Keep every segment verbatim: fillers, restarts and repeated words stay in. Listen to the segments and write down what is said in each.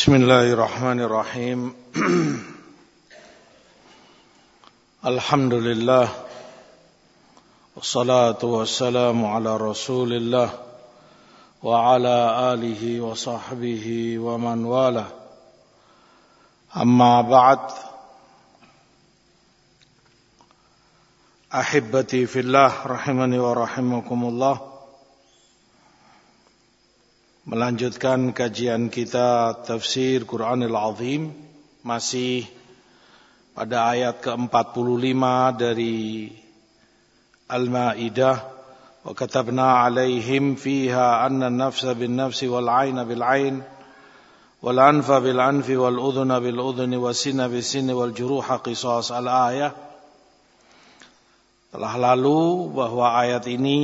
Bismillahirrahmanirrahim. Alhamdulillah. Wassalatu wassalamu ala Rasulillah wa ala alihi wa sahbihi wa man wala. Amma ba'd. Ahibbati fillah rahimani wa rahimakumullah. Melanjutkan kajian kita tafsir Quranil Azim, masih pada ayat ke empat puluh lima dari Al-Maidah. Wa katabna alaihim fiha anna an-nafsa bin-nafsi wal-'ayna bil-'ayn wal-anfa bil-anfi wal-udhuna bil-udhuni was-sinna bis-sinni wal-juruha qisas. Al-ayah. Telah lalu bahwa ayat ini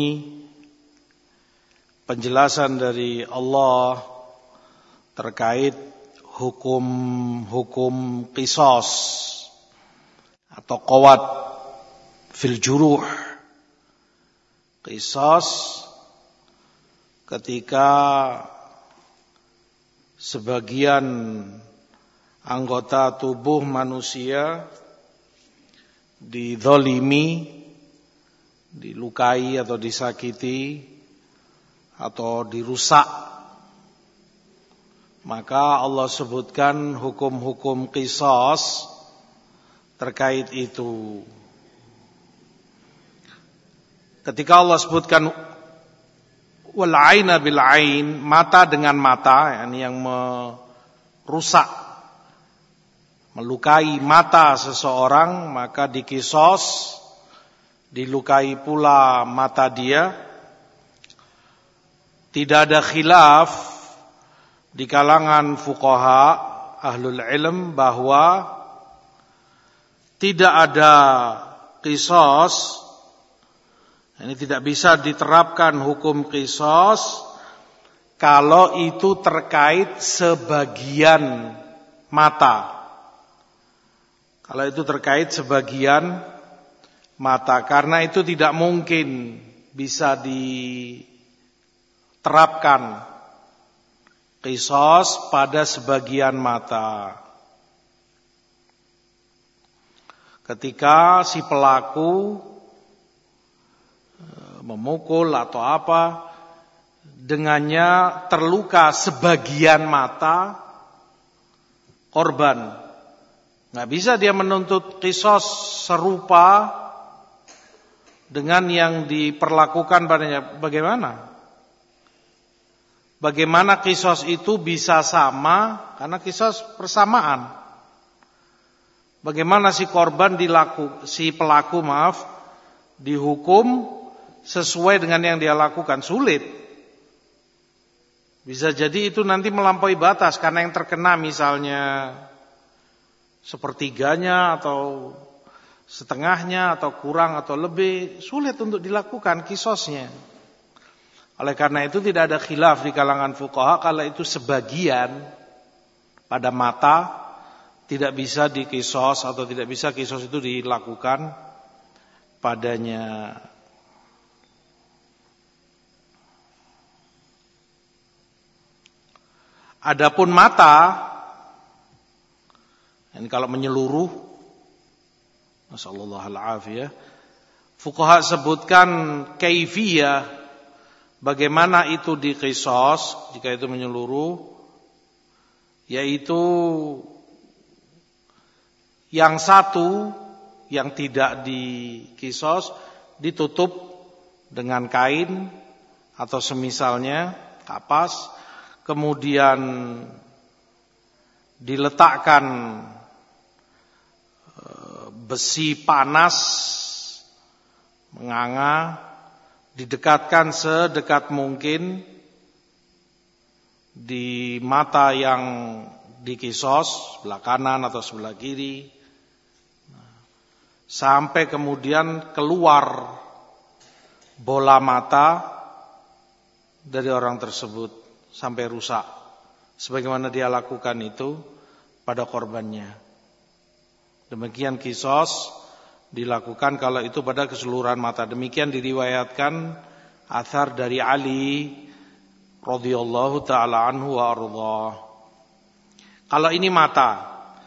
penjelasan dari Allah terkait hukum-hukum qisas atau qawad fil juruh. Qisas ketika sebagian anggota tubuh manusia dizalimi, dilukai atau disakiti atau dirusak, maka Allah sebutkan hukum-hukum qisas terkait itu. Ketika Allah sebutkan wal 'aina bil 'ain, mata dengan mata, yakni yang merusak, melukai mata seseorang, maka diqisas, dilukai pula mata dia. Tidak ada khilaf di kalangan fuqaha ahlul ilm bahwa tidak ada qisas, ini tidak bisa diterapkan hukum qisas kalau itu terkait sebagian mata. Kalau itu terkait sebagian mata, karena itu tidak mungkin bisa di terapkan qisas pada sebagian mata. Ketika si pelaku memukul atau apa, dengannya terluka sebagian mata korban, nggak bisa dia menuntut qisas serupa dengan yang diperlakukan padanya. Bagaimana? Bagaimana qisas itu bisa sama? Karena qisas persamaan. Bagaimana si korban dilaku, si pelaku maaf, dihukum sesuai dengan yang dia lakukan? Sulit. Bisa jadi itu nanti melampaui batas, karena yang terkena misalnya sepertiganya atau setengahnya atau kurang atau lebih, sulit untuk dilakukan qisasnya. Oleh karena itu tidak ada khilaf di kalangan fuqaha kalau itu sebagian pada mata tidak bisa diqisas atau tidak bisa qisas itu dilakukan padanya. Adapun mata, ini kalau menyeluruh, nasallallahu al-afiyah, fuqaha sebutkan kaifiyah, bagaimana itu diqisas jika itu menyeluruh, yaitu yang satu yang tidak diqisas ditutup dengan kain atau semisalnya kapas, kemudian diletakkan besi panas menganga, didekatkan sedekat mungkin di mata yang diqisas, sebelah kanan atau sebelah kiri, sampai kemudian keluar bola mata dari orang tersebut sampai rusak, sebagaimana dia lakukan itu pada korbannya. Demikian qisas dilakukan kalau itu pada keseluruhan mata. Demikian diriwayatkan athar dari Ali radhiyallahu taala anhu wa ardhah. Kalau ini mata.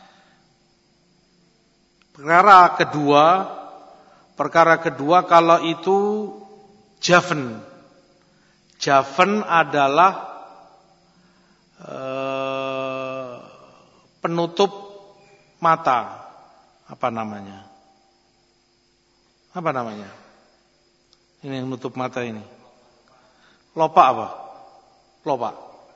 Perkara kedua, perkara kedua kalau itu jafn. Jafn adalah eh, penutup mata. Apa namanya? Apa namanya? Ini yang nutup mata ini. Lopak apa? Lopak.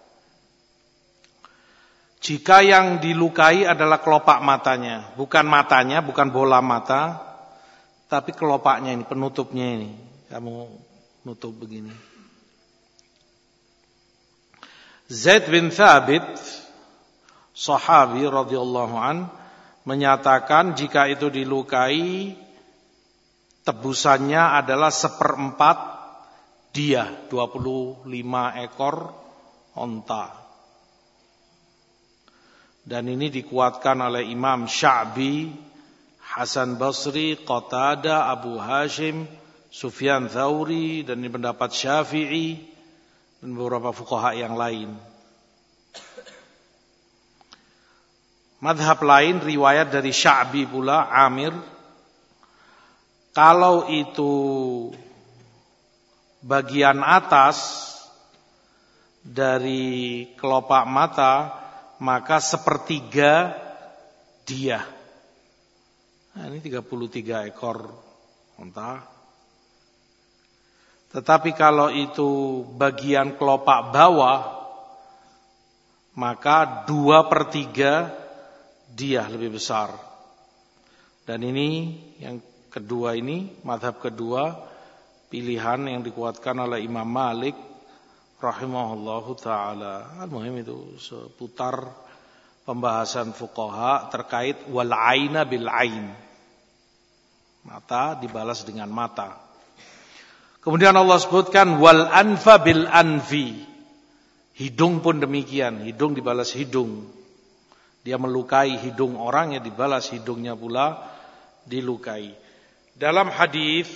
Jika yang dilukai adalah kelopak matanya, bukan matanya, bukan bola mata, tapi kelopaknya ini, penutupnya ini. Kamu nutup begini. Zaid bin Thabit, sahabi radhiyallahu an, menyatakan jika itu dilukai, tebusannya adalah seperempat dia, dua puluh lima ekor onta. Dan ini dikuatkan oleh Imam Sya'bi, Hasan Basri, Qatadah, Abu Hashim, Sufyan Tsauri, dan ini pendapat Syafi'i dan beberapa fuqaha yang lain. Madhab lain, riwayat dari Sya'bi pula, Amir, kalau itu bagian atas dari kelopak mata, maka sepertiga dia. Nah, ini tiga puluh tiga ekor onta. Tetapi kalau itu bagian kelopak bawah, maka dua per tiga dia lebih besar. Dan ini yang kedua ini, mazhab kedua, pilihan yang dikuatkan oleh Imam Malik rahimahullahu ta'ala. Al-muhim itu seputar pembahasan fuqaha terkait wal aina bil ain. Mata dibalas dengan mata. Kemudian Allah sebutkan wal anfa bil anfi. Hidung pun demikian, hidung dibalas hidung. Dia melukai hidung orang, ya dibalas hidungnya pula dilukai. Dalam hadis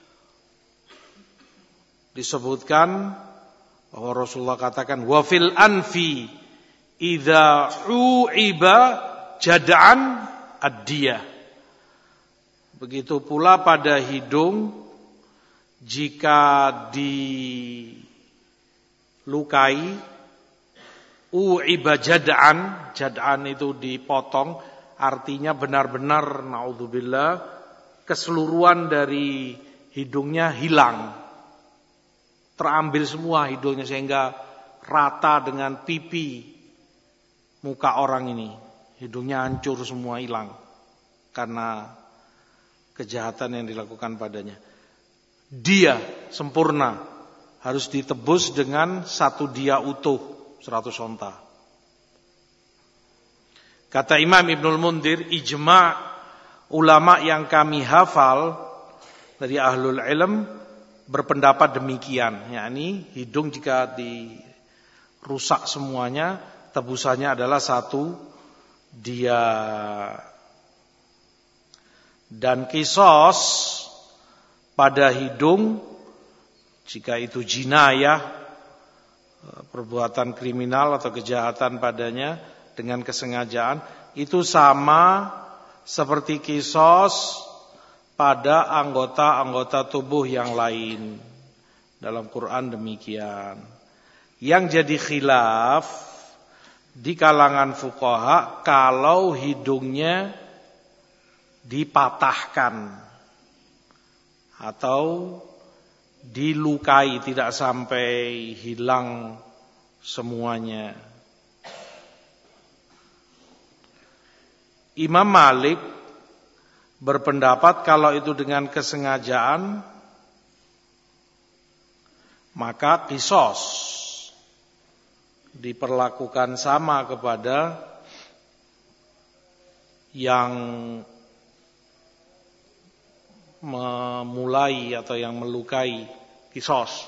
disebutkan bahwa Rasulullah katakan wa fil anfi idza u'iba jad'an ad-diyah. Begitu pula pada hidung, jika dilukai u'iba jad'an, jad'an itu dipotong, artinya benar-benar naudzubillah keseluruhan dari hidungnya hilang. Terambil semua hidungnya sehingga rata dengan pipi muka orang ini. Hidungnya hancur semua, hilang karena kejahatan yang dilakukan padanya. Dia sempurna harus ditebus dengan satu dia utuh, seratus onta. Kata Imam Ibnul Mundhir, ijma' ulama yang kami hafal dari ahlul ilm berpendapat demikian, yakni hidung jika dirusak semuanya, tebusannya adalah satu dia. Dan kisos pada hidung, jika itu jinayah, perbuatan kriminal atau kejahatan padanya dengan kesengajaan, itu sama seperti kisos pada anggota-anggota tubuh yang lain. Dalam Quran demikian. Yang jadi khilaf di kalangan fuqaha kalau hidungnya dipatahkan atau dilukai, tidak sampai hilang semuanya. Imam Malik berpendapat kalau itu dengan kesengajaan, maka qisas diperlakukan sama kepada yang memulai atau yang melukai, qisas.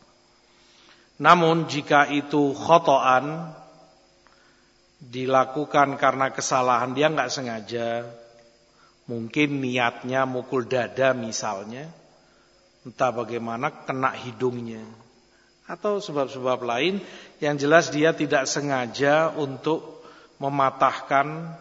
Namun jika itu khotoan, dilakukan karena kesalahan, dia enggak sengaja, mungkin niatnya mukul dada misalnya, entah bagaimana kena hidungnya, atau sebab-sebab lain, yang jelas dia tidak sengaja untuk mematahkan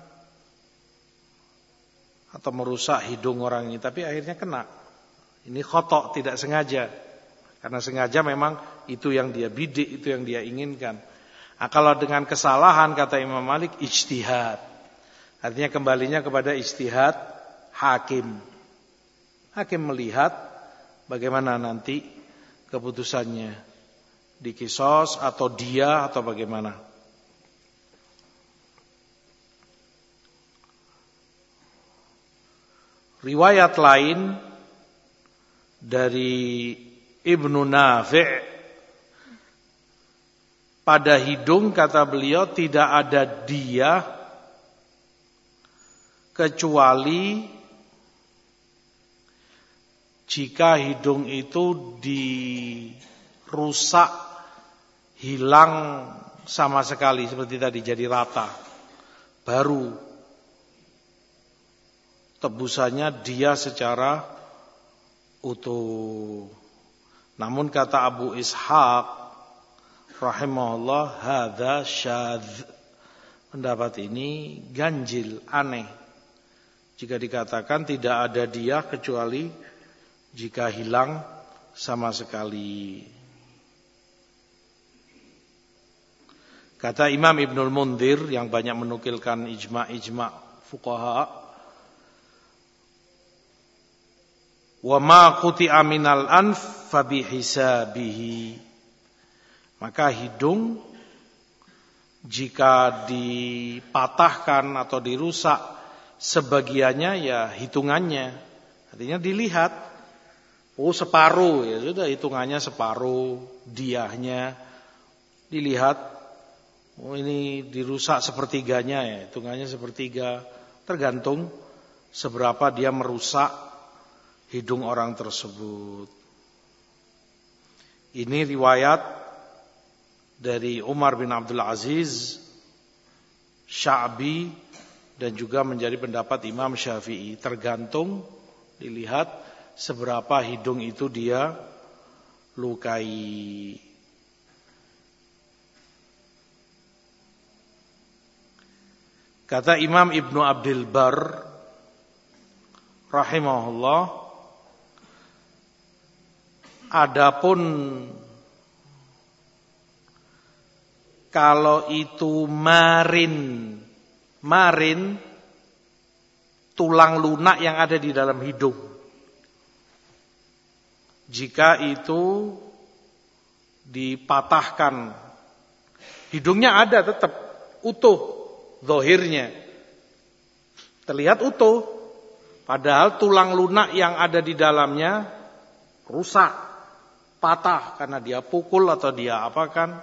atau merusak hidung orang ini, tapi akhirnya kena. Ini khotok, tidak sengaja. Karena sengaja memang itu yang dia bidik, itu yang dia inginkan. Nah, kalau dengan kesalahan, kata Imam Malik, ijtihad. Artinya kembalinya kepada ijtihad hakim. Hakim melihat bagaimana nanti keputusannya, dikisos atau dia atau bagaimana. Riwayat lain dari Ibnu Nafi', pada hidung kata beliau tidak ada dia kecuali jika hidung itu dirusak, hilang sama sekali seperti tadi, jadi rata, baru tebusannya dia secara utuh. Namun kata Abu Ishaq rahimahullah, hadza syadz, pendapat ini ganjil, aneh. Jika dikatakan tidak ada dia kecuali jika hilang sama sekali. Kata Imam Ibnul Mundhir yang banyak menukilkan ijma'-ijma' fuqaha, wa ma quti'a minal anf fa bihisabihi, maka hidung jika dipatahkan atau dirusak sebagiannya ya hitungannya, artinya dilihat, oh separuh, ya sudah hitungannya separuh, diyahnya dilihat, oh ini dirusak sepertiganya, ya hitungannya sepertiga, tergantung seberapa dia merusak hidung orang tersebut. Ini riwayat dari Umar bin Abdul Aziz, Sya'bi, dan juga menjadi pendapat Imam Syafi'i. Tergantung, dilihat seberapa hidung itu dia lukai. Kata Imam Ibnu Abdul Bar rahimahullah, adapun kalau itu marin, marin tulang lunak yang ada di dalam hidung, jika itu dipatahkan, hidungnya ada tetap utuh, zahirnya terlihat utuh, padahal tulang lunak yang ada di dalamnya rusak, patah karena dia pukul atau dia apakan.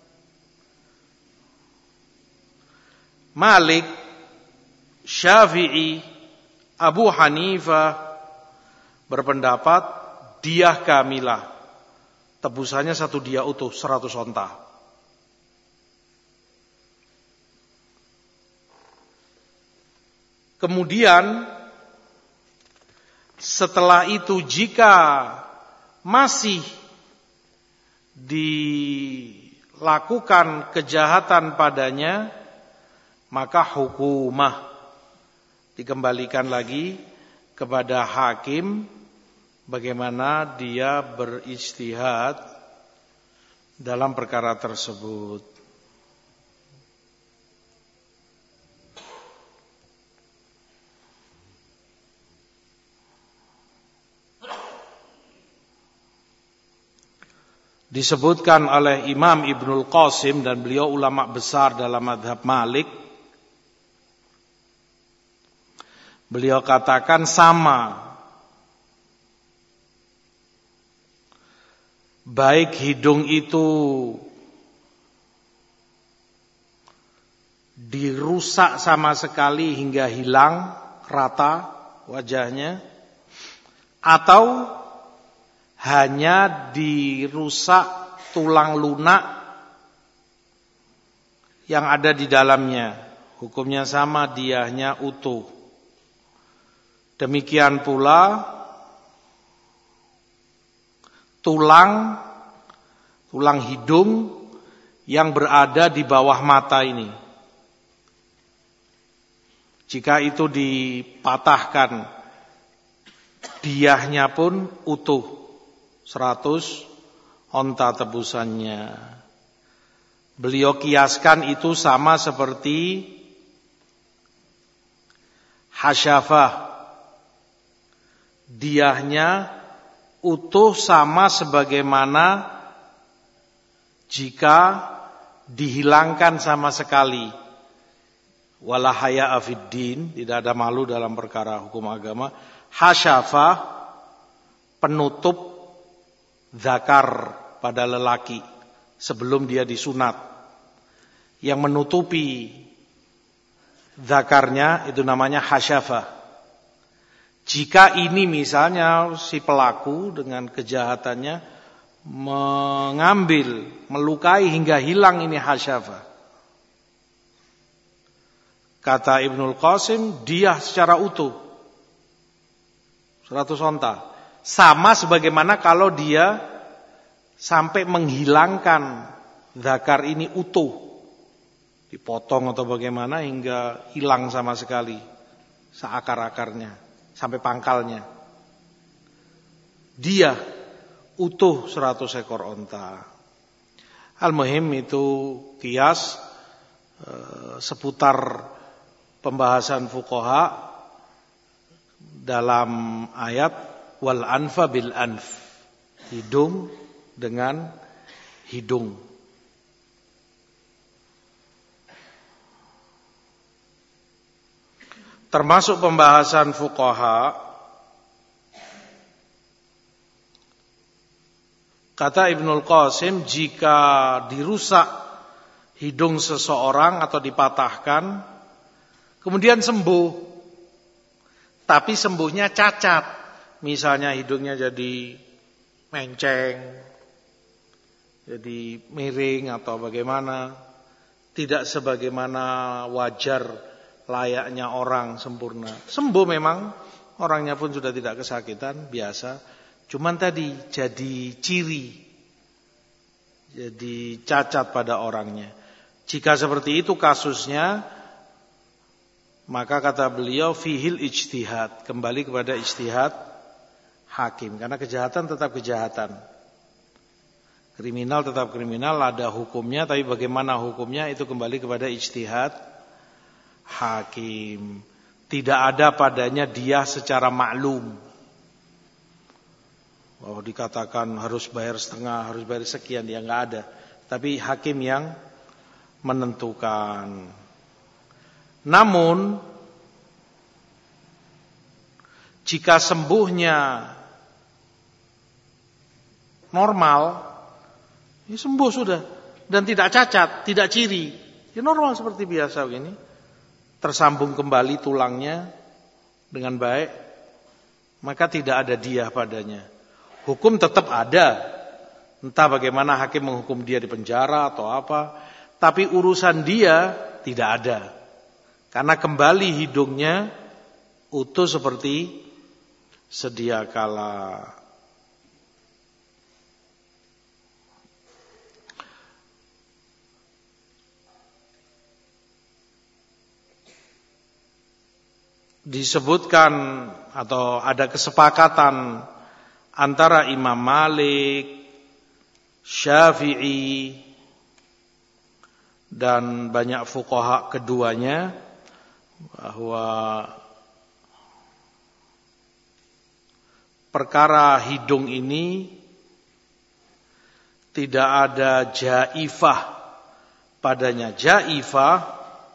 Malik, Syafi'i, Abu Hanifah berpendapat diyah kamilah, tebusannya satu dia utuh, seratus onta. Kemudian setelah itu jika masih dilakukan kejahatan padanya, maka hukumah dikembalikan lagi kepada hakim bagaimana dia berijtihad dalam perkara tersebut. Disebutkan oleh Imam Ibnul Qasim dan beliau ulama besar dalam mazhab Malik. Beliau katakan sama, baik hidung itu dirusak sama sekali hingga hilang rata wajahnya, atau hanya dirusak tulang lunak yang ada di dalamnya, hukumnya sama, diyahnya utuh. Demikian pula tulang tulang hidung yang berada di bawah mata ini, Jika itu dipatahkan, diyahnya pun utuh, seratus onta tebusannya. Beliau kiaskan itu sama seperti hasyafah. Diyahnya utuh sama sebagaimana jika dihilangkan sama sekali. Wala haya'a fiddin, tidak ada malu dalam perkara hukum agama. Hasyafah, penutup zakar pada lelaki sebelum dia disunat. Yang menutupi zakarnya itu namanya hasyafah. Jika ini misalnya si pelaku dengan kejahatannya mengambil, melukai hingga hilang ini hasyafah. Kata Ibnul Qasim, dia secara utuh seratus onta. Sama sebagaimana kalau dia sampai menghilangkan zakar ini utuh. Dipotong atau bagaimana hingga hilang sama sekali seakar-akarnya, sampai pangkalnya. Dia utuh seratus ekor onta. Al-muhim itu kias e, seputar pembahasan fuqaha dalam ayat wal anfa bil anf, hidung dengan hidung. Termasuk pembahasan fuqaha, kata Ibnul Qasim, jika dirusak hidung seseorang atau dipatahkan, kemudian sembuh, tapi sembuhnya cacat. Misalnya hidungnya jadi menceng, jadi miring atau bagaimana. Tidak sebagaimana wajar layaknya orang sempurna. Sembuh memang, orangnya pun sudah tidak kesakitan, biasa. Cuman tadi jadi ciri, jadi cacat pada orangnya. Jika seperti itu kasusnya, maka kata beliau fihil ijtihad, kembali kepada ijtihad hakim, karena kejahatan tetap kejahatan, kriminal tetap kriminal, ada hukumnya, tapi bagaimana hukumnya itu kembali kepada ijtihad hakim. Tidak ada padanya dia secara maklum bahwa dikatakan harus bayar setengah, harus bayar sekian, dia nggak ada, tapi hakim yang menentukan. Namun jika sembuhnya normal, ya sembuh sudah, dan tidak cacat, tidak ciri, ya normal seperti biasa begini, tersambung kembali tulangnya dengan baik, maka tidak ada diyah padanya. Hukum tetap ada, entah bagaimana hakim menghukum dia di penjara atau apa, tapi urusan dia tidak ada. Karena kembali hidungnya utuh seperti sedia kala. Disebutkan atau ada kesepakatan antara Imam Malik, Syafi'i, dan banyak fuqaha keduanya bahwa perkara hidung ini tidak ada jaifah padanya. Jaifah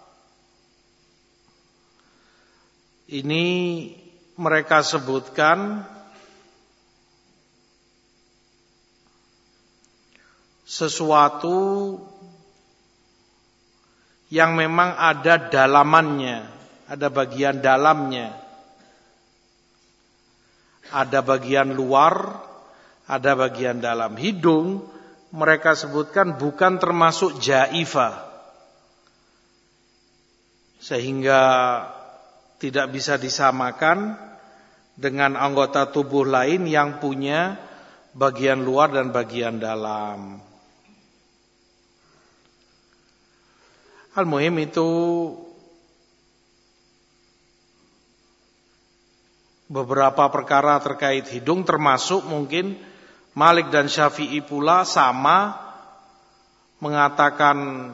ini mereka sebutkan sesuatu yang memang ada dalamannya, ada bagian dalamnya, ada bagian luar, ada bagian dalam. Hidung mereka sebutkan bukan termasuk jaifah, sehingga tidak bisa disamakan dengan anggota tubuh lain yang punya bagian luar dan bagian dalam. Al-muhim itu beberapa perkara terkait hidung, termasuk mungkin Malik dan Syafi'i pula sama mengatakan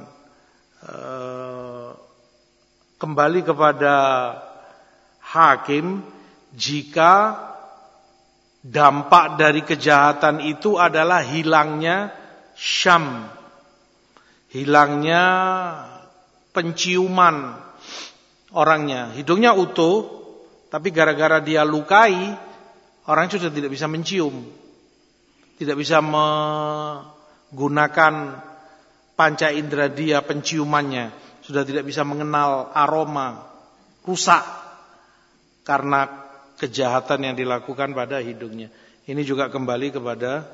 eh, kembali kepada hakim jika dampak dari kejahatan itu adalah hilangnya syam, hilangnya penciuman orangnya. Hidungnya utuh, tapi gara-gara dia lukai, orang sudah tidak bisa mencium, tidak bisa menggunakan panca indera dia penciumannya, sudah tidak bisa mengenal aroma, rusak karena kejahatan yang dilakukan pada hidungnya. Ini juga kembali kepada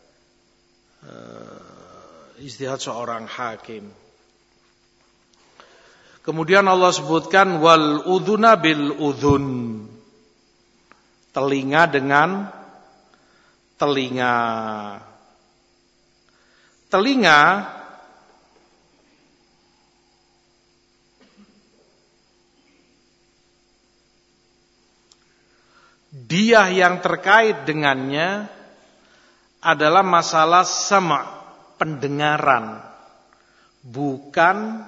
uh, ijtihad seorang hakim. Kemudian Allah sebutkan wal udhuna bil udhun, telinga dengan telinga. Telinga dia yang terkait dengannya adalah masalah sama, pendengaran, bukan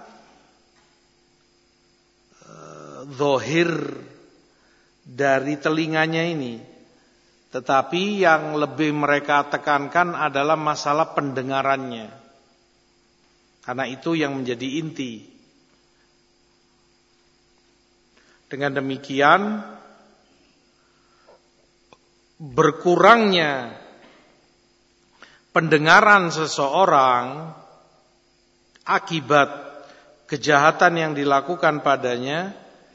zahir dari telinganya ini, tetapi yang lebih mereka tekankan adalah masalah pendengarannya, karena itu yang menjadi inti. Dengan demikian berkurangnya pendengaran seseorang akibat kejahatan yang dilakukan padanya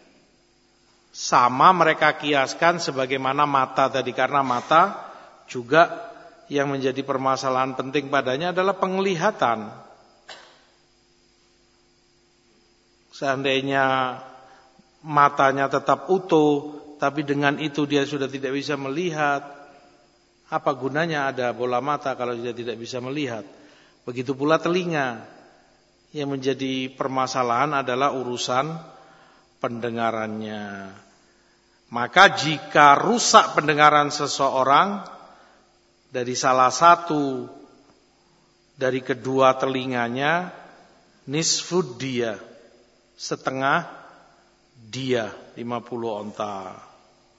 sama mereka kiaskan sebagaimana mata tadi, karena mata juga yang menjadi permasalahan penting padanya adalah penglihatan. Seandainya matanya tetap utuh tapi dengan itu dia sudah tidak bisa melihat, apa gunanya ada bola mata kalau dia tidak bisa melihat? Begitu pula telinga. Yang menjadi permasalahan adalah urusan pendengarannya. Maka jika rusak pendengaran seseorang dari salah satu dari kedua telinganya, nisfud dia, setengah dia, lima puluh onta.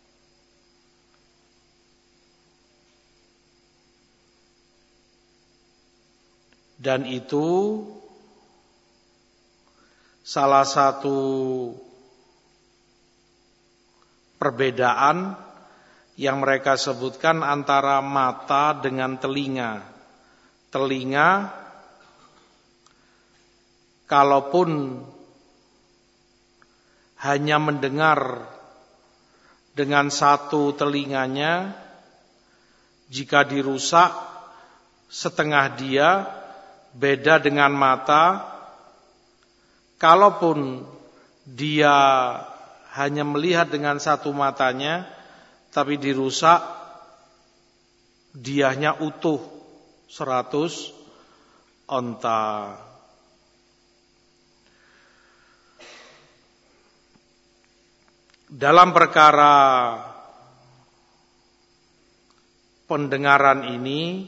Dan itu salah satu perbedaan yang mereka sebutkan antara mata dengan telinga. Telinga, kalaupun hanya mendengar dengan satu telinganya, jika dirusak setengah dia, beda dengan mata. Kalaupun dia hanya melihat dengan satu matanya, tapi dirusak, diahnya utuh seratus onta. Dalam perkara pendengaran ini,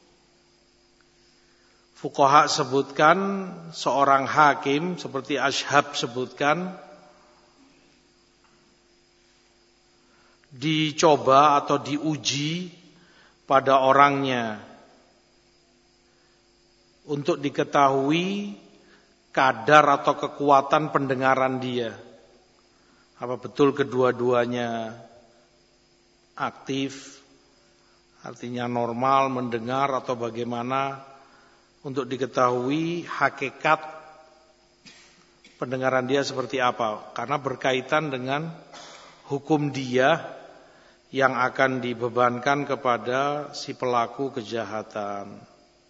fuqaha sebutkan, seorang hakim seperti Ashhab sebutkan, dicoba atau diuji pada orangnya untuk diketahui kadar atau kekuatan pendengaran dia. Apa betul kedua-duanya aktif, artinya normal mendengar, atau bagaimana, untuk diketahui hakikat pendengaran dia seperti apa, karena berkaitan dengan hukum dia yang akan dibebankan kepada si pelaku kejahatan.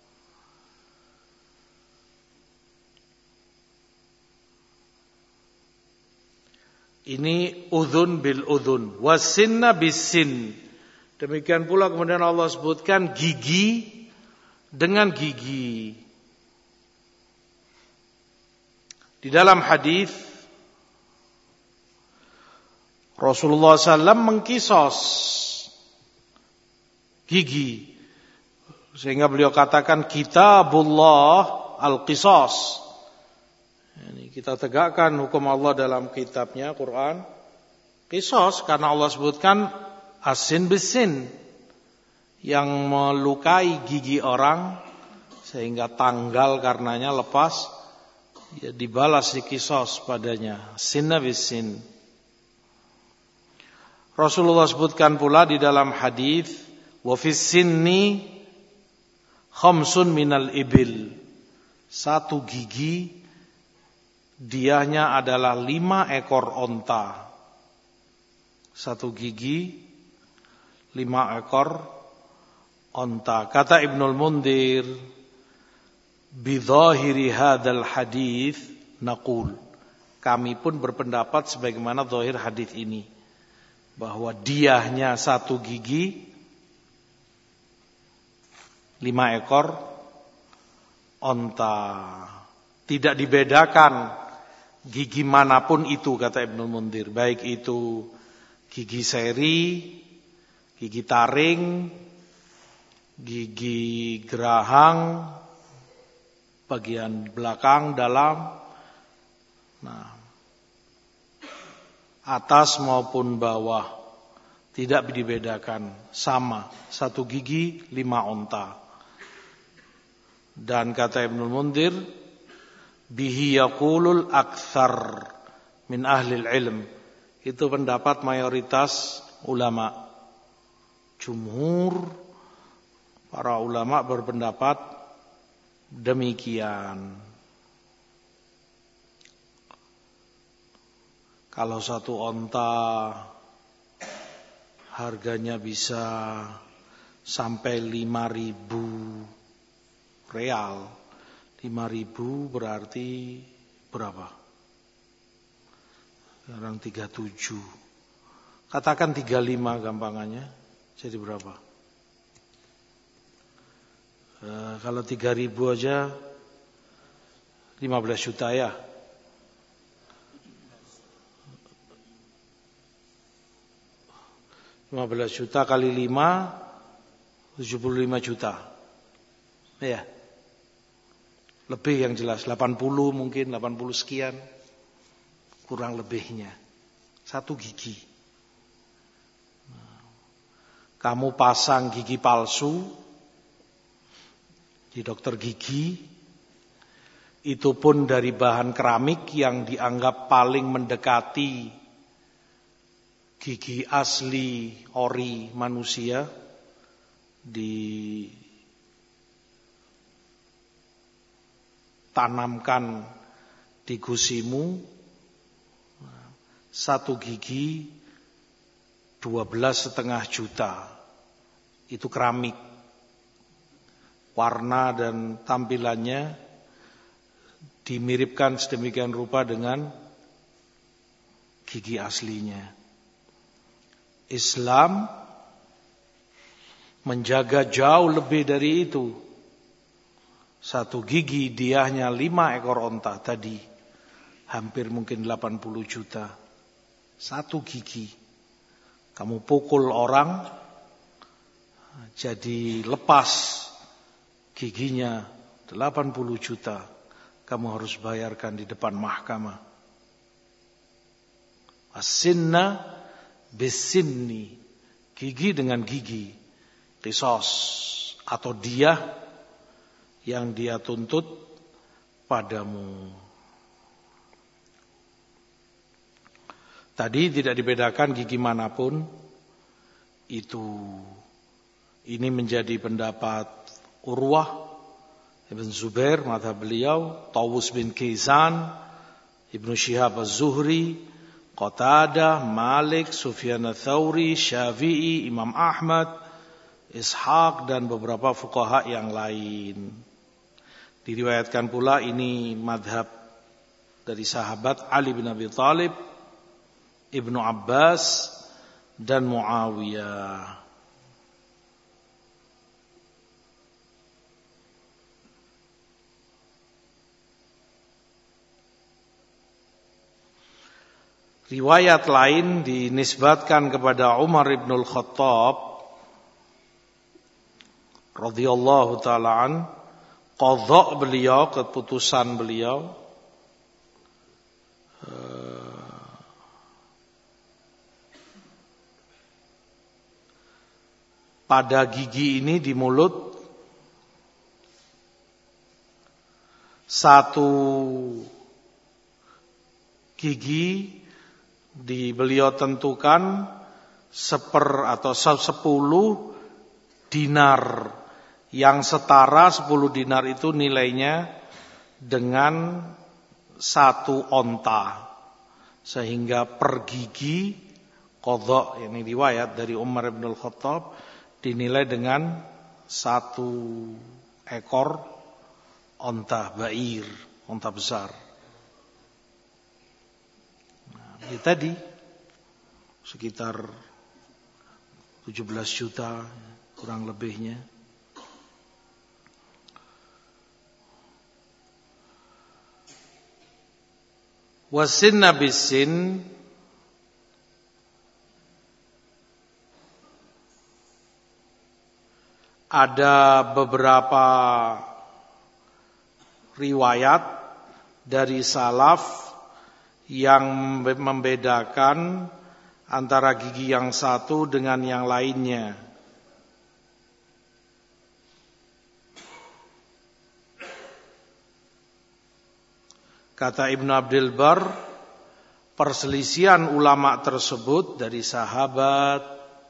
Ini udhun bil udhun, wasinna bisin. Demikian pula kemudian Allah sebutkan gigi dengan gigi. Di dalam hadis Rasulullah sallallahu alaihi wasallam mengkisos gigi, sehingga beliau katakan kitabullah al-qisas. Ini kita tegakkan hukum Allah dalam kitabnya Quran, qisas, karena Allah sebutkan asin bisin, yang melukai gigi orang sehingga tanggal karenanya lepas, ya dibalas di qisas padanya, sinna bisin. Rasulullah sebutkan pula di dalam hadis, wa fis sinni khamsun minal ibil, satu gigi diahnya adalah lima ekor onta. Satu gigi lima ekor onta. Kata Ibnul Mundhir, bidhahiri hadzal hadis naqul, kami pun berpendapat sebagaimana zahir hadis ini, bahwa diahnya satu gigi lima ekor onta. Tidak dibedakan gigi manapun itu, kata Ibnul Mundhir, baik itu gigi seri, gigi taring, gigi gerahang, bagian belakang, dalam, nah, atas maupun bawah, tidak dibedakan, sama, satu gigi lima onta. Dan kata Ibnul Mundhir, bihi yaqulul aktsar min ahlil ilm, itu pendapat mayoritas ulama. Jumhur para ulama berpendapat demikian. Kalau satu onta harganya bisa sampai lima ribu real. lima ribu berarti berapa? Sekarang tiga puluh tujuh. Katakan tiga puluh lima gampangannya. Jadi berapa? E, kalau tiga ribu aja lima belas juta ya. lima belas juta kali lima, tujuh puluh lima juta. Ya. Lebih yang jelas, delapan puluh mungkin, delapan puluh sekian. Kurang lebihnya. Satu gigi. Kamu pasang gigi palsu di dokter gigi, itu pun dari bahan keramik yang dianggap paling mendekati gigi asli ori manusia, ditanamkan di gusimu, satu gigi dua belas setengah juta. Itu keramik, warna dan tampilannya dimiripkan sedemikian rupa dengan gigi aslinya. Islam menjaga jauh lebih dari itu. Satu gigi diahnya lima ekor onta tadi, hampir mungkin delapan puluh juta. Satu gigi. Kamu pukul orang, jadi lepas giginya delapan puluh juta. Kamu harus bayarkan di depan mahkamah. As-sinna bisinni, gigi dengan gigi, qisas atau diyah yang dia tuntut padamu. Tadi tidak dibedakan gigi manapun itu. Ini menjadi pendapat Urwah Ibn Zubair, mazhab beliau, Tawus bin Kaysan, Ibnu Syihab Az-Zuhri, Qatadah, Malik, Sufyan Ats-Tsauri, Syafi'i, Imam Ahmad, Ishaq dan beberapa fuqaha yang lain. Diriwayatkan pula ini madhab dari sahabat Ali bin Abi Thalib, Ibnu Abbas dan Muawiyah. riwayat lain dinisbatkan kepada Umar ibn al-Khattab radhiyallahu ta'ala an, qadha beliau, keputusan beliau, pada gigi ini di mulut satu gigi di beliau tentukan seper atau sepuluh dinar, yang setara sepuluh dinar itu nilainya dengan satu onta, sehingga per gigi qadha, ini riwayat dari Umar bin Al-Khattab, dinilai dengan satu ekor onta ba'ir, onta besar. Nah, ini tadi sekitar tujuh belas juta kurang lebihnya. Wasinna bisin, ada beberapa riwayat dari salaf yang membedakan antara gigi yang satu dengan yang lainnya. Kata Ibnu Abdul Bar, perselisihan ulama tersebut dari sahabat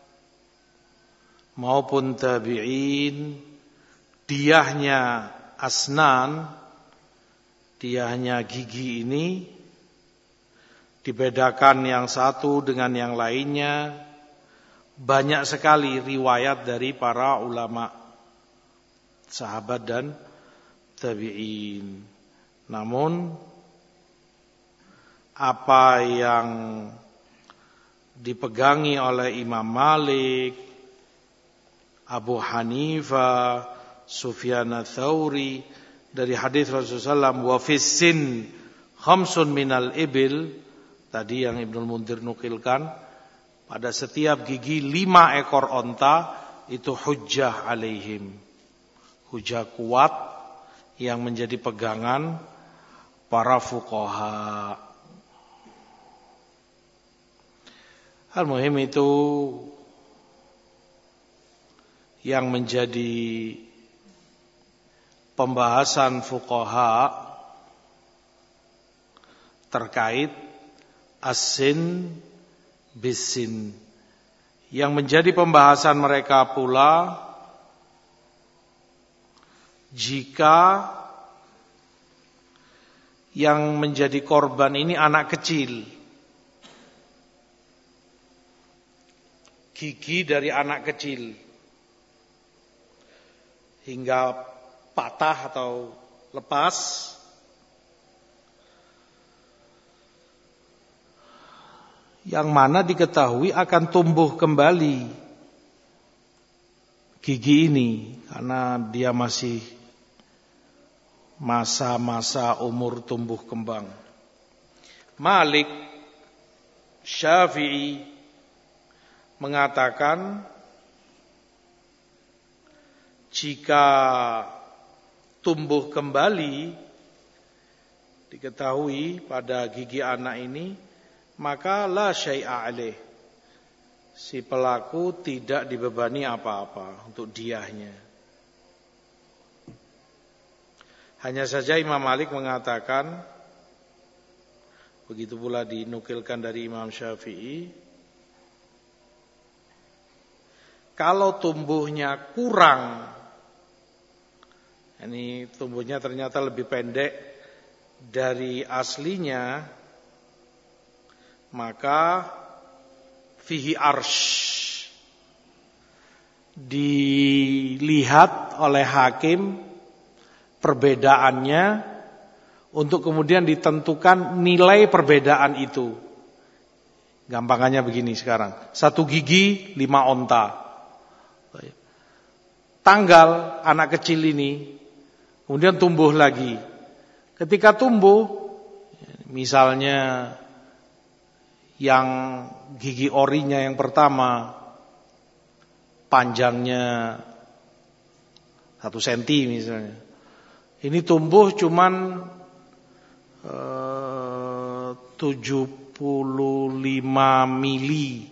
maupun tabi'in, diyahnya asnan, diyahnya gigi ini dibedakan yang satu dengan yang lainnya. Banyak sekali riwayat dari para ulama, sahabat dan tabi'in. Namun apa yang dipegangi oleh Imam Malik, Abu Hanifah, Sufyan ats-Tsauri dari hadis Rasulullah sallallahu alaihi wasallam, wa fissin khamsun minal ibil, tadi yang Ibnu Munzir nukilkan, pada setiap gigi lima ekor onta, itu hujjah alaihim, hujjah kuat yang menjadi pegangan para fuqaha. Al-muhim itu yang menjadi pembahasan fuqaha terkait as-sin bis-sin. Yang menjadi pembahasan mereka pula, jika yang menjadi korban ini anak kecil, gigi dari anak kecil hingga patah atau lepas, yang mana diketahui akan tumbuh kembali gigi ini karena dia masih masa-masa umur tumbuh kembang. Malik, Syafi'i mengatakan jika tumbuh kembali diketahui pada gigi anak ini, maka la syai'a alaih, si pelaku tidak dibebani apa-apa untuk diyahnya. Hanya saja Imam Malik mengatakan, begitu pula dinukilkan dari Imam Syafi'i, kalau tumbuhnya kurang, ini tumbuhnya ternyata lebih pendek dari aslinya, maka fihi arsh, dilihat oleh hakim perbedaannya untuk kemudian ditentukan nilai perbedaan itu. Gampangannya begini sekarang, satu gigi lima onta. Tanggal anak kecil ini kemudian tumbuh lagi. Ketika tumbuh, misalnya yang gigi orinya yang pertama panjangnya satu senti misalnya, ini tumbuh cuman eh, tujuh puluh lima mili,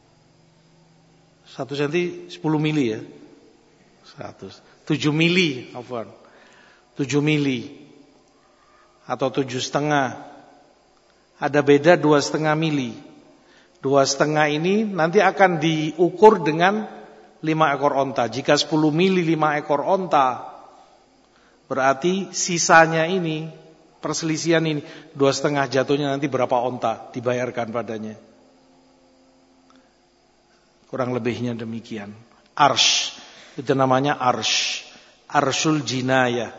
satu senti sepuluh mili ya, seratus, tujuh mili, afwan, tujuh mili atau tujuh setengah, ada beda dua setengah mili. Dua setengah ini nanti akan diukur dengan lima ekor onta. Jika sepuluh mili lima ekor onta, berarti sisanya ini, perselisihan ini, dua setengah jatuhnya nanti berapa onta dibayarkan padanya. Kurang lebihnya demikian. Arsh, itu namanya arsh, arshul jinayah.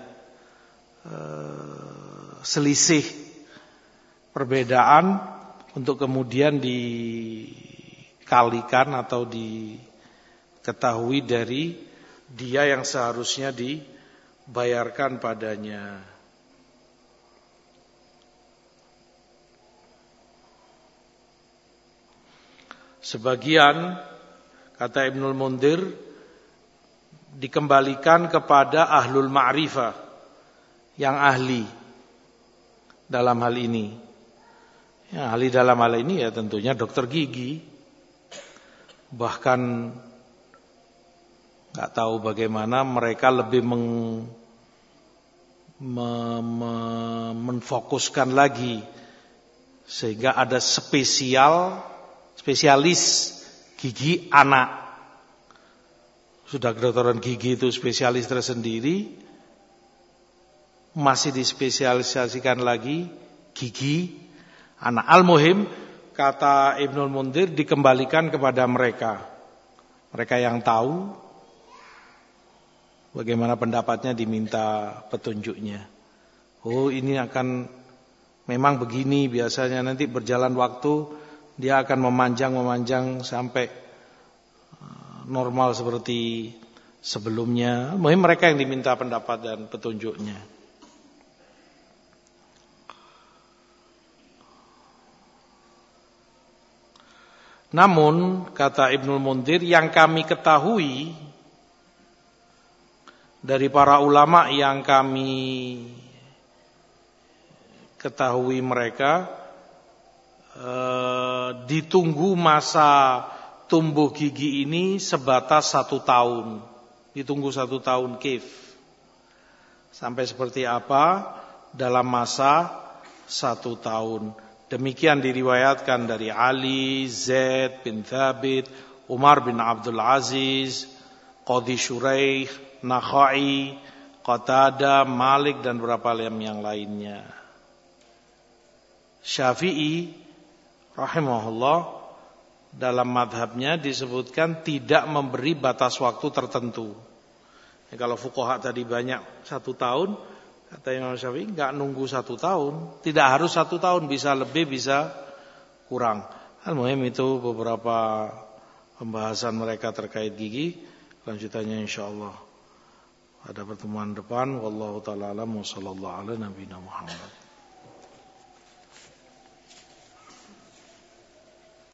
Eee, selisih perbedaan untuk kemudian dikalikan atau diketahui dari dia yang seharusnya dibayarkan padanya. Sebagian, kata Ibnul Mundhir, dikembalikan kepada ahlul ma'rifah, yang ahli dalam hal ini. Ya, ahli dalam hal ini ya tentunya dokter gigi. Bahkan nggak tahu bagaimana mereka lebih meng, me, me, menfokuskan lagi sehingga ada spesial spesialis gigi anak. Sudah kedokteran gigi itu spesialis tersendiri, masih dispesialisasikan lagi gigi anak. Al-muhim, kata Ibnul Mundhir, dikembalikan kepada mereka. Mereka yang tahu bagaimana pendapatnya, diminta petunjuknya. Oh, ini akan memang begini biasanya, nanti berjalan waktu dia akan memanjang-memanjang sampai normal seperti sebelumnya. Mungkin mereka yang diminta pendapat dan petunjuknya. Namun, kata Ibnul Mundhir, yang kami ketahui dari para ulama yang kami ketahui mereka, eh, ditunggu masa tumbuh gigi ini sebatas satu tahun. Ditunggu satu tahun kif. Sampai seperti apa dalam masa satu tahun. Demikian diriwayatkan dari Ali, Zaid bin Thabit, Umar bin Abdul Aziz, Qadhi Shuraih, Nakhai, Qatadah, Malik dan beberapa yang lainnya. Syafi'i rahimahullah dalam madhabnya disebutkan tidak memberi batas waktu tertentu. Ya, kalau fuqaha tadi banyak satu tahun, kata Imam Syafi'i enggak nunggu satu tahun, tidak harus satu tahun, bisa lebih bisa kurang. Al-muhim itu beberapa pembahasan mereka terkait gigi. Lanjutannya insyaallah pada pertemuan depan. Wallahu taala alam wa sallallahu ala nabiyina Muhammad.